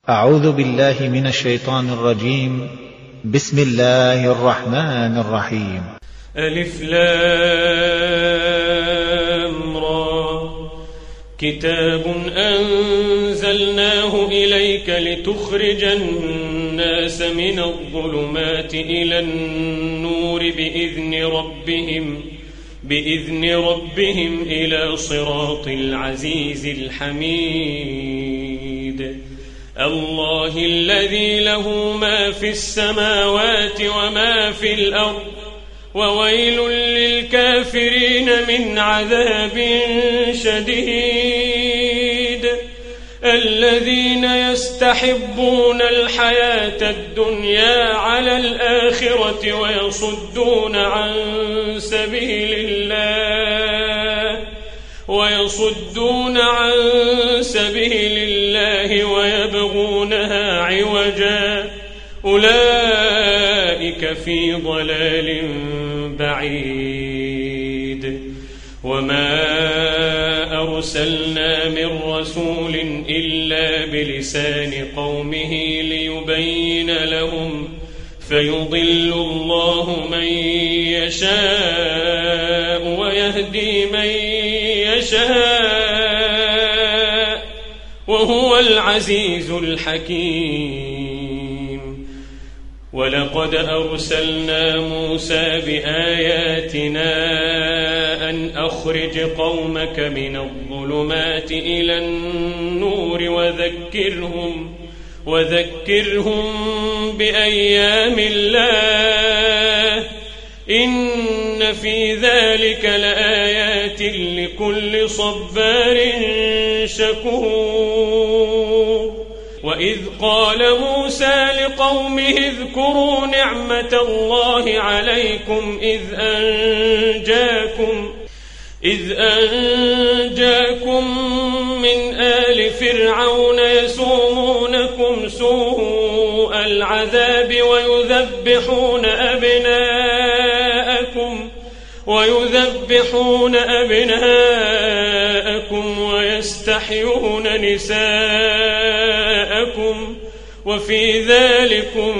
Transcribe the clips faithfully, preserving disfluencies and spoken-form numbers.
أعوذ بالله من الشيطان الرجيم. بسم الله الرحمن الرحيم. ألف لام را كتاب أنزلناه إليك لتخرج الناس من الظلمات إلى النور بإذن ربهم بإذن ربهم إلى صراط العزيز الحميد الله الذي له ما في السماوات وما في الأرض وويل للكافرين من عذاب شديد الذين يستحبون الحياة الدنيا على الآخرة ويصدون عن سبيل الله ويصدون عن سبيل الله ويبغونها عوجا أولئك في ضلال بعيد وما أرسلنا من رسول إلا بلسان قومه ليبين لهم فيضل الله من يشاء ويهدي من يشاء وهو العزيز الحكيم ولقد أرسلنا موسى بآياتنا أن أخرج قومك من الظلمات إلى النور وذكرهم وذكرهم بأيام الله إن في ذلك لآيات لكل صبار شكور وإذ قال موسى لقومه اذكروا نعمة الله عليكم إذ أنجاكم إذ أنجاكم من آل فرعون يسومونكم سوء العذاب ويذبحون أبناءكم ويذبحون أبناءكم ويستحيون نساءكم وفي ذلكم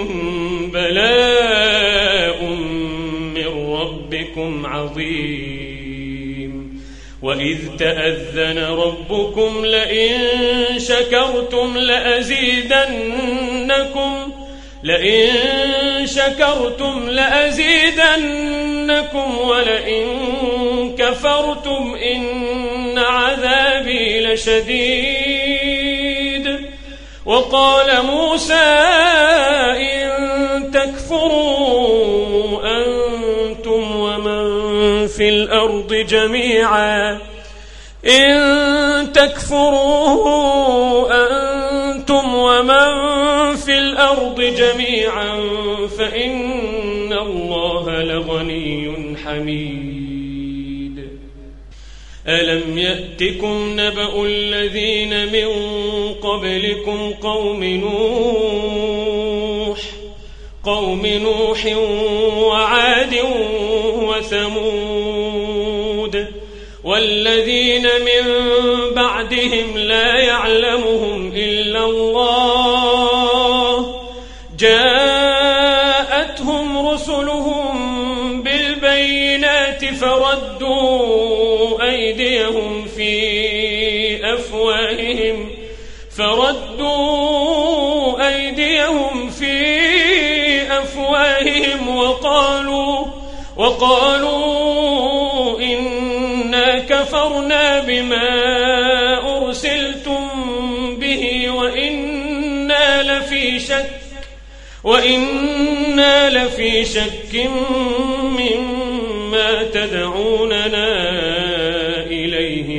بلاء من ربكم عظيم وإذ تأذن ربكم لئن شكرتم لأزيدنكم لئن شكرتم لأزيدنكم ولئن كفرتم إن عذابي لشديد وقال موسى إن تكفروا أنتم ومن في الأرض جميعا إن تكفروا أنتم ومن في الأرض جميعا فإن الله لغني حميد ألم يأتكم نبأ الذين من قبلكم قوم نوح قوم نوح وعاد وثمود والذين من بعدهم لا يعلمهم إلا الله جاءتهم رسلهم بالبينات فردوا أيديهم في أفواههم فردوا أيديهم في أفواههم وقالوا وقالوا إنا كفرنا بما أرسلتم به وإنا لفي شك وإنا لفي شك مما تدعوننا إليه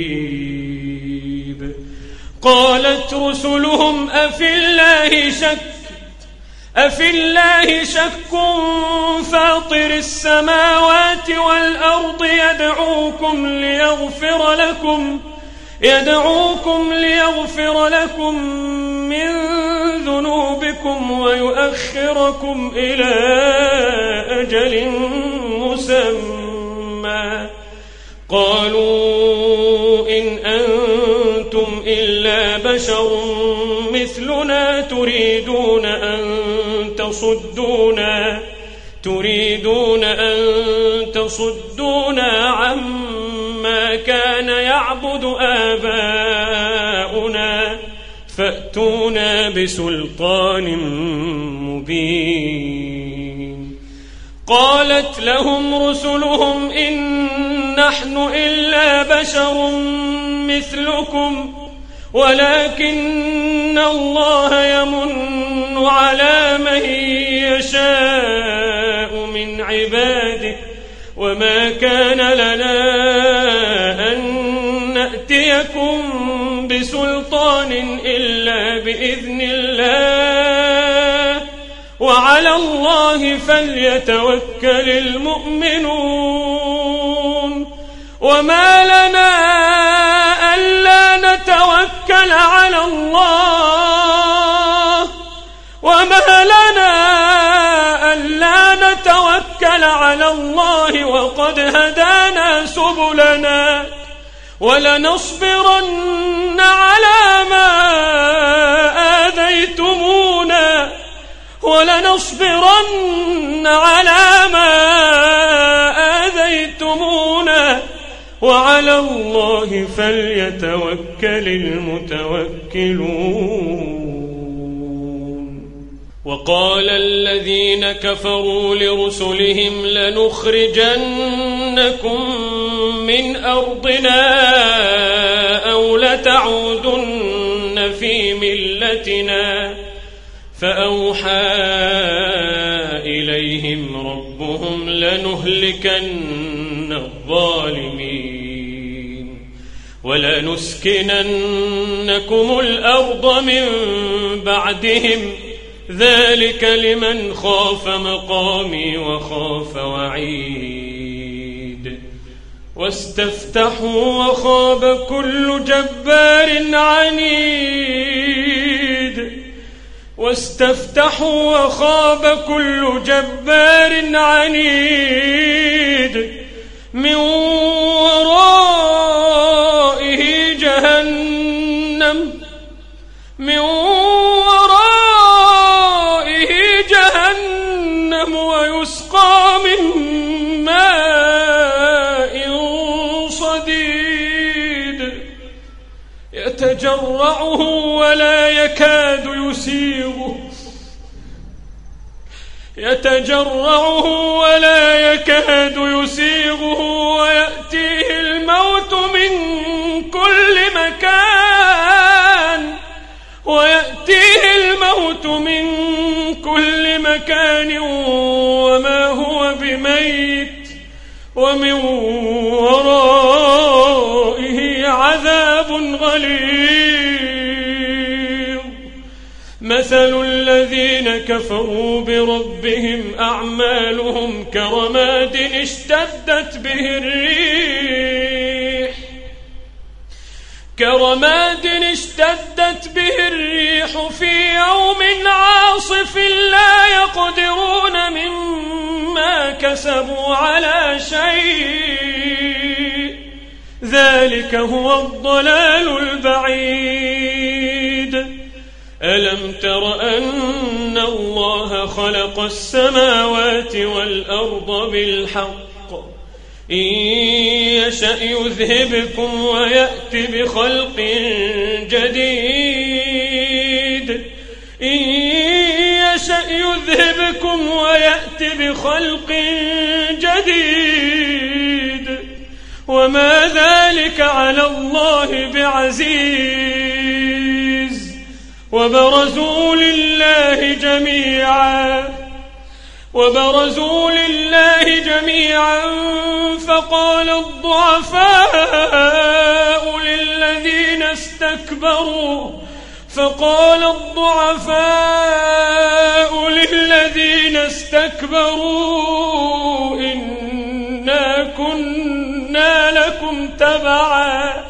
مريب قالت رسلهم أفي الله شك أفي الله شك فاطر السماوات والأرض يدعوكم ليغفر لكم يدعوكم ليغفر لكم من ذنوبكم ويؤخركم إلى أجل مسمى قالوا إن أنتم إلا إلا بشر مثلنا تريدون أن تصدونا تريدون أن تصدونا عما كان يعبد آباؤنا فأتونا بسلطان مبين. قالت لهم رسلهم إن نحن إلا بشر مثلكم ولكن الله يمن على من يشاء من عباده وما كان لنا أن نأتيكم بسلطان إلا بإذن الله وعلى الله فليتوكل المؤمنون. وما لنا ألا نتوكل على الله وما لنا ألا نتوكل على الله وقد هدانا سبلنا ولنصبرن على ما آذيتمونا ولنصبرن على ما آذيتمونا وعلى الله فليتوكل المتوكلون. وقال الذين كفروا لرسلهم لنخرجنكم من أرضنا أو لتعودن في ملتنا فأوحى إليهم ربهم لنهلكن الظالمين ولنسكننكم الأرض من بعدهم ذلك لمن خاف مقامي وخاف وعيد. واستفتحوا وخاب كل جبار عنيد واستفتحوا وخاب كل جبار عنيد من ورائه جهنم من ورائه جهنم ويسقى من ماء صديد يتجرعه ولا يكاد يسيغه يتجرعه ولا يكاد يسيغه ويأتيه الموت من كل مكان ويأتيه الموت من كل مكان وما هو بميت ومن ورائه عذاب غليظ. مثل الذين كفروا بربهم أعمالهم كرماد اشتدت به الريح كرماد اشتدت به الريح في يوم عاصف لا يقدرون مما كسبوا على شيء ذلك هو الضلال البعيد. ألم تر أن الله خلق السماوات والأرض بالحق إن يشأ يذهبكم ويأتي بخلق جديد إن يشأ يذهبكم ويأتي بخلق جديد وما ذلك على الله بعزيز. وبرزوا لله جميعا وبرزوا لله جميعا فقال الضعفاء للذين استكبروا فقال الضعفاء للذين استكبروا إنا كنا لكم تبعا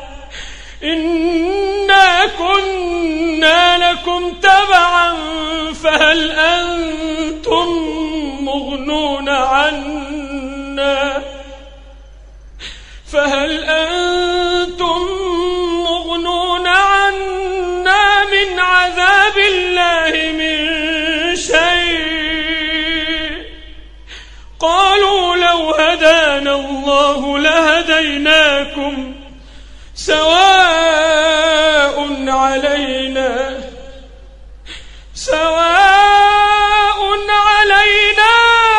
إنا كنا لكم تبعا فهل أنتم مغنون عنا فهل أنتم مغنون عنا لكم سواء علينا سواء علينا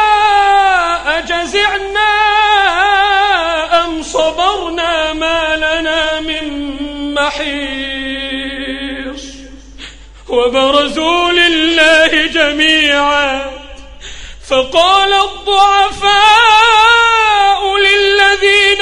أجزعنا أم صبرنا ما لنا من محيص وبرزوا لله جميعا فقال الضعفاء للذين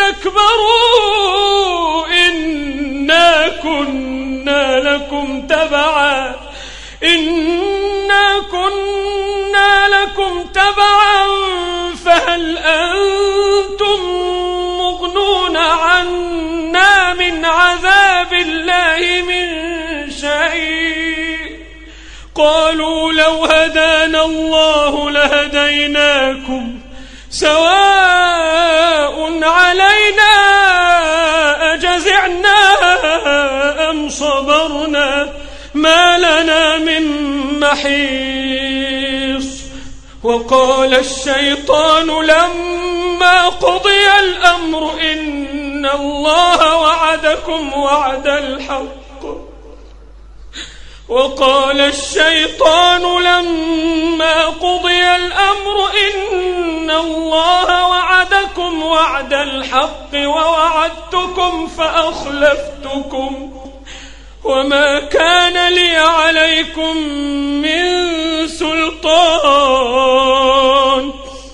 استكبروا إنا كنا لكم تبعا إنا كنا لكم تبعا فهل أنتم مغنون عنا من عذاب الله من شيء قالوا لو هدانا الله لهديناكم سواء علينا أجزعنا أم صبرنا ما لنا من محيص وقال الشيطان لما قضي الأمر إن الله وعدكم وعد الحق وقال الشيطان لما قضي الأمر إن الله وعدكم وعد الحق ووعدتكم فأخلفتكم وما كان لي عليكم من سلطان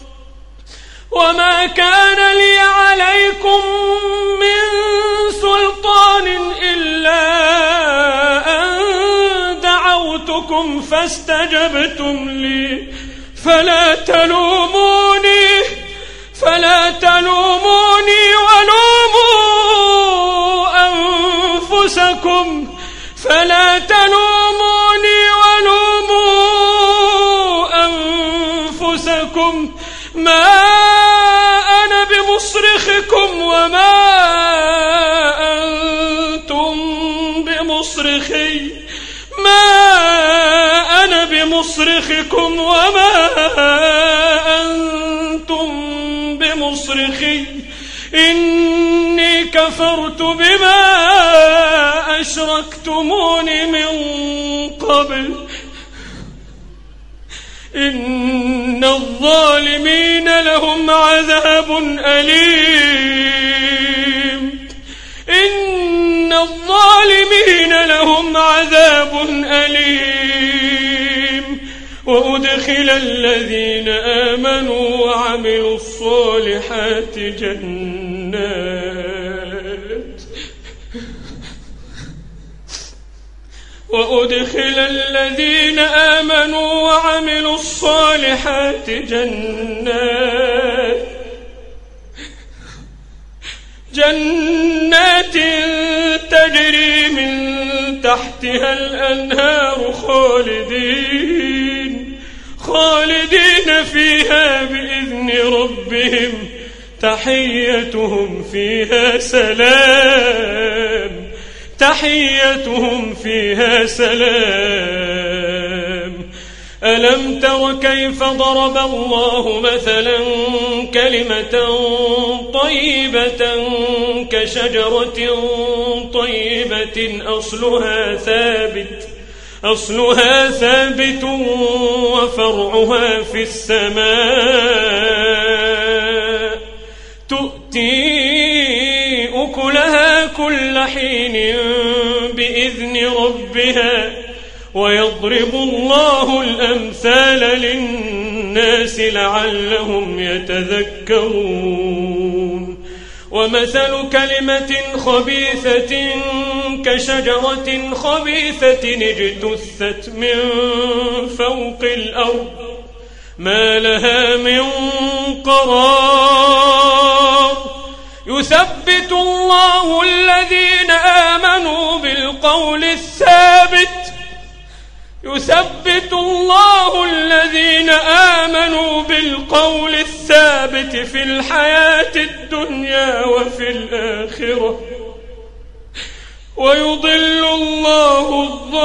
وما كان لي عليكم من سلطان إلا أن دعوتكم فاستجبتم لي فلا تلوموني فلا تلوموني ولوموا أنفسكم فلا تلوموني ولوموا أنفسكم ما أنا بمصرخكم وما أنتم بمصرخي ما أنا بمصرخكم وما أنتم بمصرخي إني كفرت بما أشركتمون من قبل إن الظالمين لهم عذاب أليم إن الظالمين لهم عذاب أليم وأدخل الذين آمنوا وعملوا الصالحات جنات وأدخل الذين آمنوا وعملوا الصالحات جنات جنات تجري من تحتها الأنهار خالدين خالدين فيها بإذن ربهم تحيتهم فيها سلام تحيتهم فيها سلام ألم تر كيف ضرب الله مثلا كلمة طيبة كشجرة طيبة أصلها ثابت أصلها ثابت وفرعها في السماء تؤتي أكلها كل حين بإذن ربها ويضرب الله الأمثال للناس لعلهم يتذكرون ومثل كلمة خبيثة كشجرة خبيثة اجتثت من فوق الأرض ما لها من قرار يثبت الله الذين آمنوا بالقول الثابت يثبت الله الذين آمنوا بالقول الثابت في الحياة الدنيا وفي الآخرة ويضل الله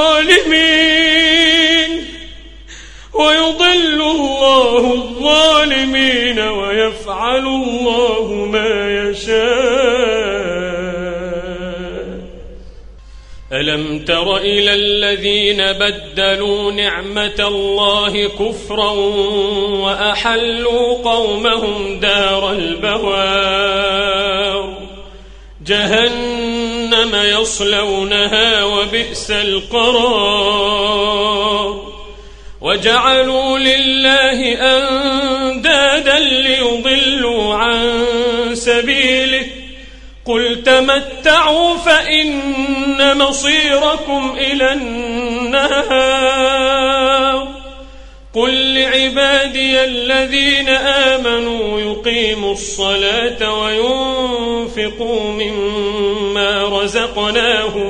الظالمين ويضل الله الظالمين ويفعل الله ما يشاء. ألم تر إلى الذين بدلوا نعمة الله كفرا وأحلوا قومهم دار البوار جهنم يصلونها وبئس القرار وجعلوا لله أندادا ليضلوا عن سبيله قل تمتعوا فإن مصيركم إلى النار قل لعبادي الذين آمنوا يقيموا الصلاة وينفقوا مما رزقناهم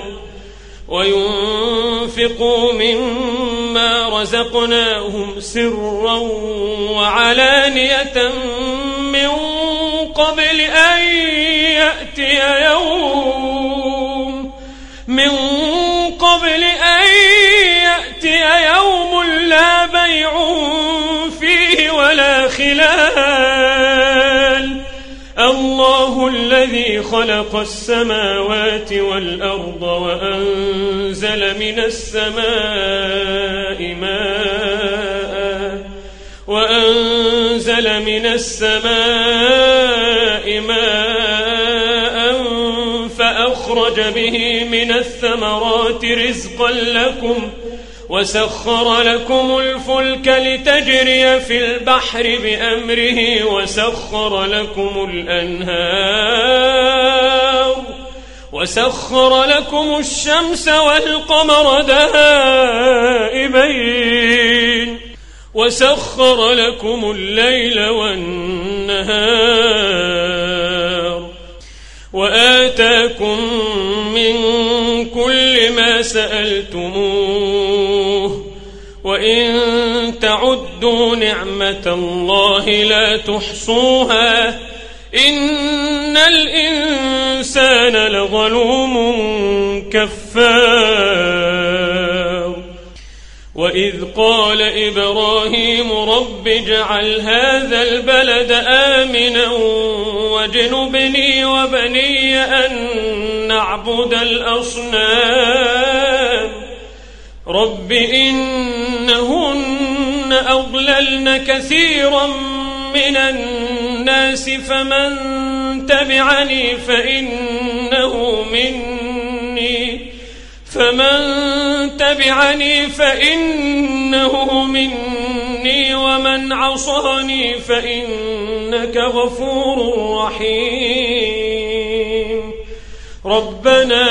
وينفقوا مما رزقناهم سرا وعلانية من قبل أن يأتي يوم من قبل أن يأتي يوم لا بيع فيه ولا خلال الله الذي خلق السماوات والأرض وأنزل من السماء ماء وأنزل من السماء ماء فأخرج به من الثمرات رزقا لكم وسخر لكم الفلك لتجري في البحر بأمره وسخر لكم الأنهار وسخر لكم الشمس والقمر دائبين وسخر لكم الليل والنهار وآتاكم من كل ما سألتموه وإن تعدوا نعمة الله لا تحصوها إن الإنسان لظلوم كفار وإذ قال إبراهيم رب اجعل هذا البلد آمنا واجنبني وبني أن نعبد الأصنام رب إنهن أضللن كثيرا من الناس فمن تبعني فإنه مني فمن تبعني فإنه مني ومن عصاني فإنك غفور رحيم ربنا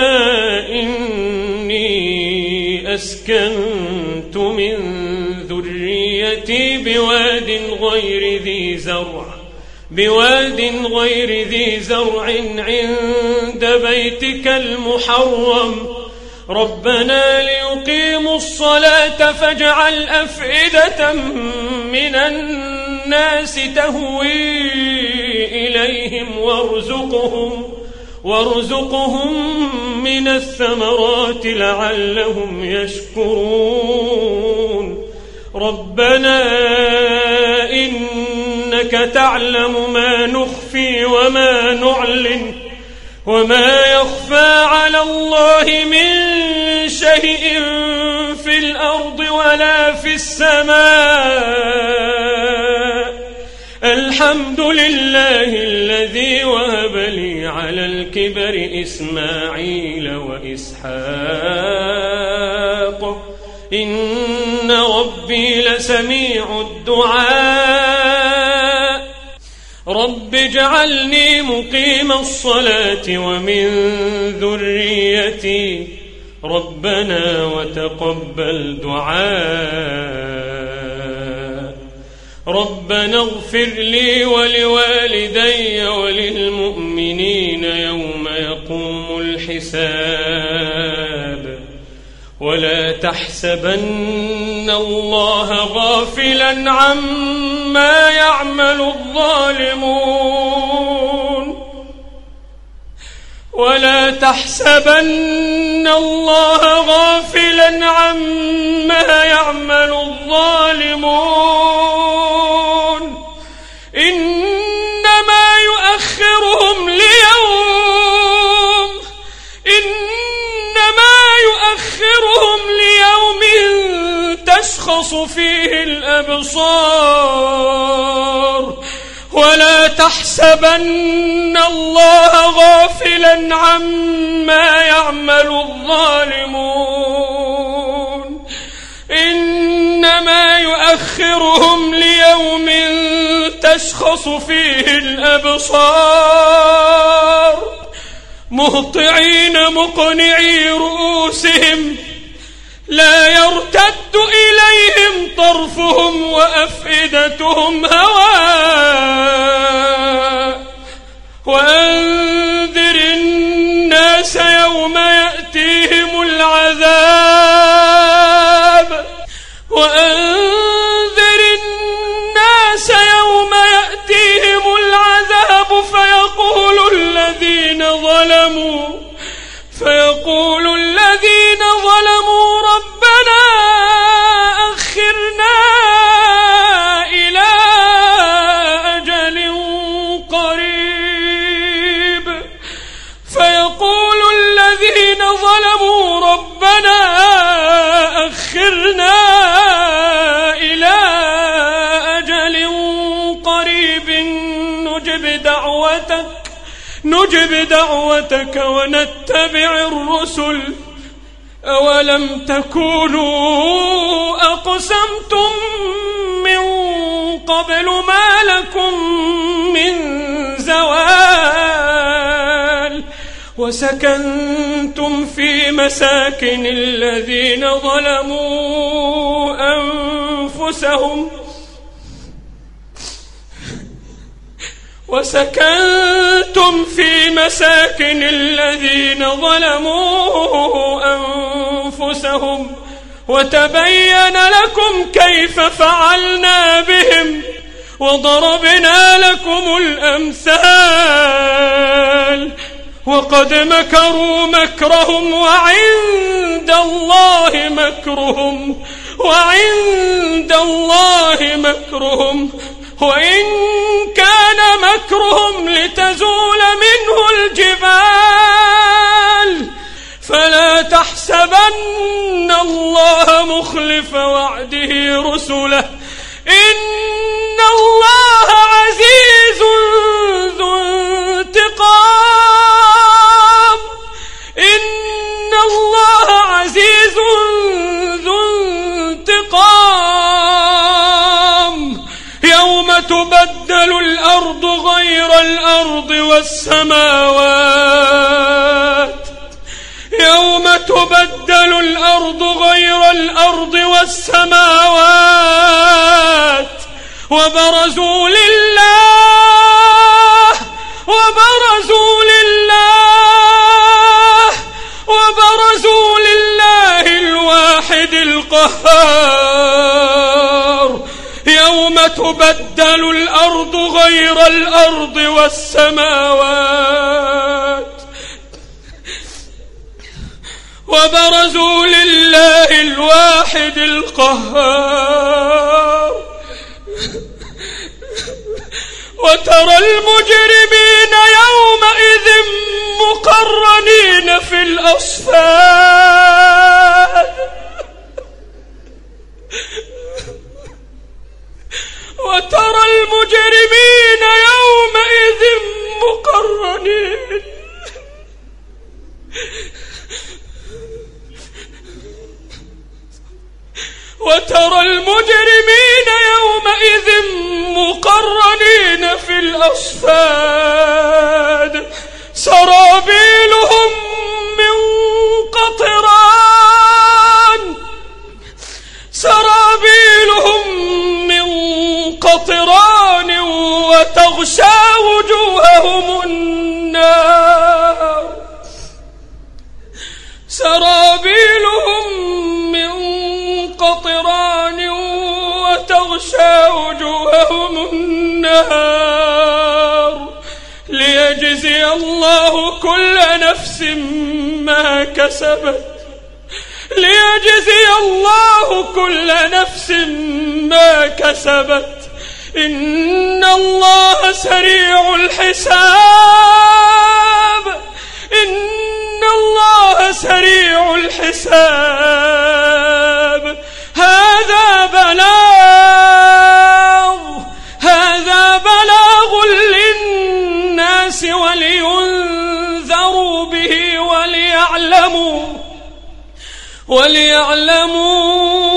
إني أسكنت من ذريتي بواد غير ذي زرع بواد غير ذي زرع عند بيتك المحرم ربنا ليقيموا الصلاة فاجعل أفئدة من الناس تهوي إليهم وارزقهم وارزقهم من الثمرات لعلهم يشكرون ربنا إنك تعلم ما نخفي وما نعلن وما يخفى على الله من شيء في الأرض ولا في السماء الحمد لله الذي وهب لي على الكبر إسماعيل وإسحاق إن ربي لسميع الدعاء رب اجعلني مقيم الصلاة ومن ذريتي ربنا وتقبل دعاء ربنا اغفر لي ولوالدي وللمؤمنين يوم يقوم الحساب ولا تحسبن الله غافلا عما يعمل الظالمون ولا تحسبن الله غافلا عما يعمل الظالمون إنما يؤخرهم ليوم إنما تشخص فيه الأبصار ولا تحسبن الله غافلا عما يعمل الظالمون إنما يؤخرهم ليوم تشخص فيه الأبصار مهطعين مقنعي رؤوسهم لا يرتد إليهم طرفهم وأفئدتهم هواء وأنذر الناس يوم يأتيهم العذاب وأنذر الناس يوم يأتيهم العذاب فيقول الذين ظلموا فيقول الذين ظلموا ربنا أخرنا إلى أجل قريب فيقول الذين ظلموا ربنا أخرنا إلى أجل قريب نجب دعوتك نجب دعوتك ونتبع الرسل أولم تكونوا أقسمتم من قبل ما لكم من زوال وسكنتم في مساكن الذين ظلموا أنفسهم وسكنتم في مساكن الذين ظلموا أنفسهم وتبين لكم كيف فعلنا بهم وضربنا لكم الأمثال وقد مكروا مكرهم وعند الله مكرهم وعند الله مكرهم وإن كان مكرهم لتزول منه الجبال فلا تحسبن الله مخلف وعده رسله إن الله عزيز ذو انتقام إن الله عزيز ذو انتقام يوم تبدل الأرض غير الأرض والسماوات يوم تبدل الأرض غير الأرض والسماوات وبرزوا لله وبرزوا لله وبرزوا لله الواحد القهار يوم تبدل الأرض غير الأرض والسماوات وبرزوا لله الواحد القهار وترى المجرمين يومئذ مقرنين في الأصفاد وترى المجرمين يومئذ مقرنين وترى المجرمين يومئذ مقرنين في الأصفاد سرابيلهم من قطران سرابيلهم من قطران وتغشى وجوههم النار سرابيلهم من قطران وتغشى وجوههم النار ليجزي الله كل نفس ما كسبت ليجزي الله كل نفس ما كسبت إن الله سريع الحساب إن الله سريع الحساب هذا وليعلموا وليعلموا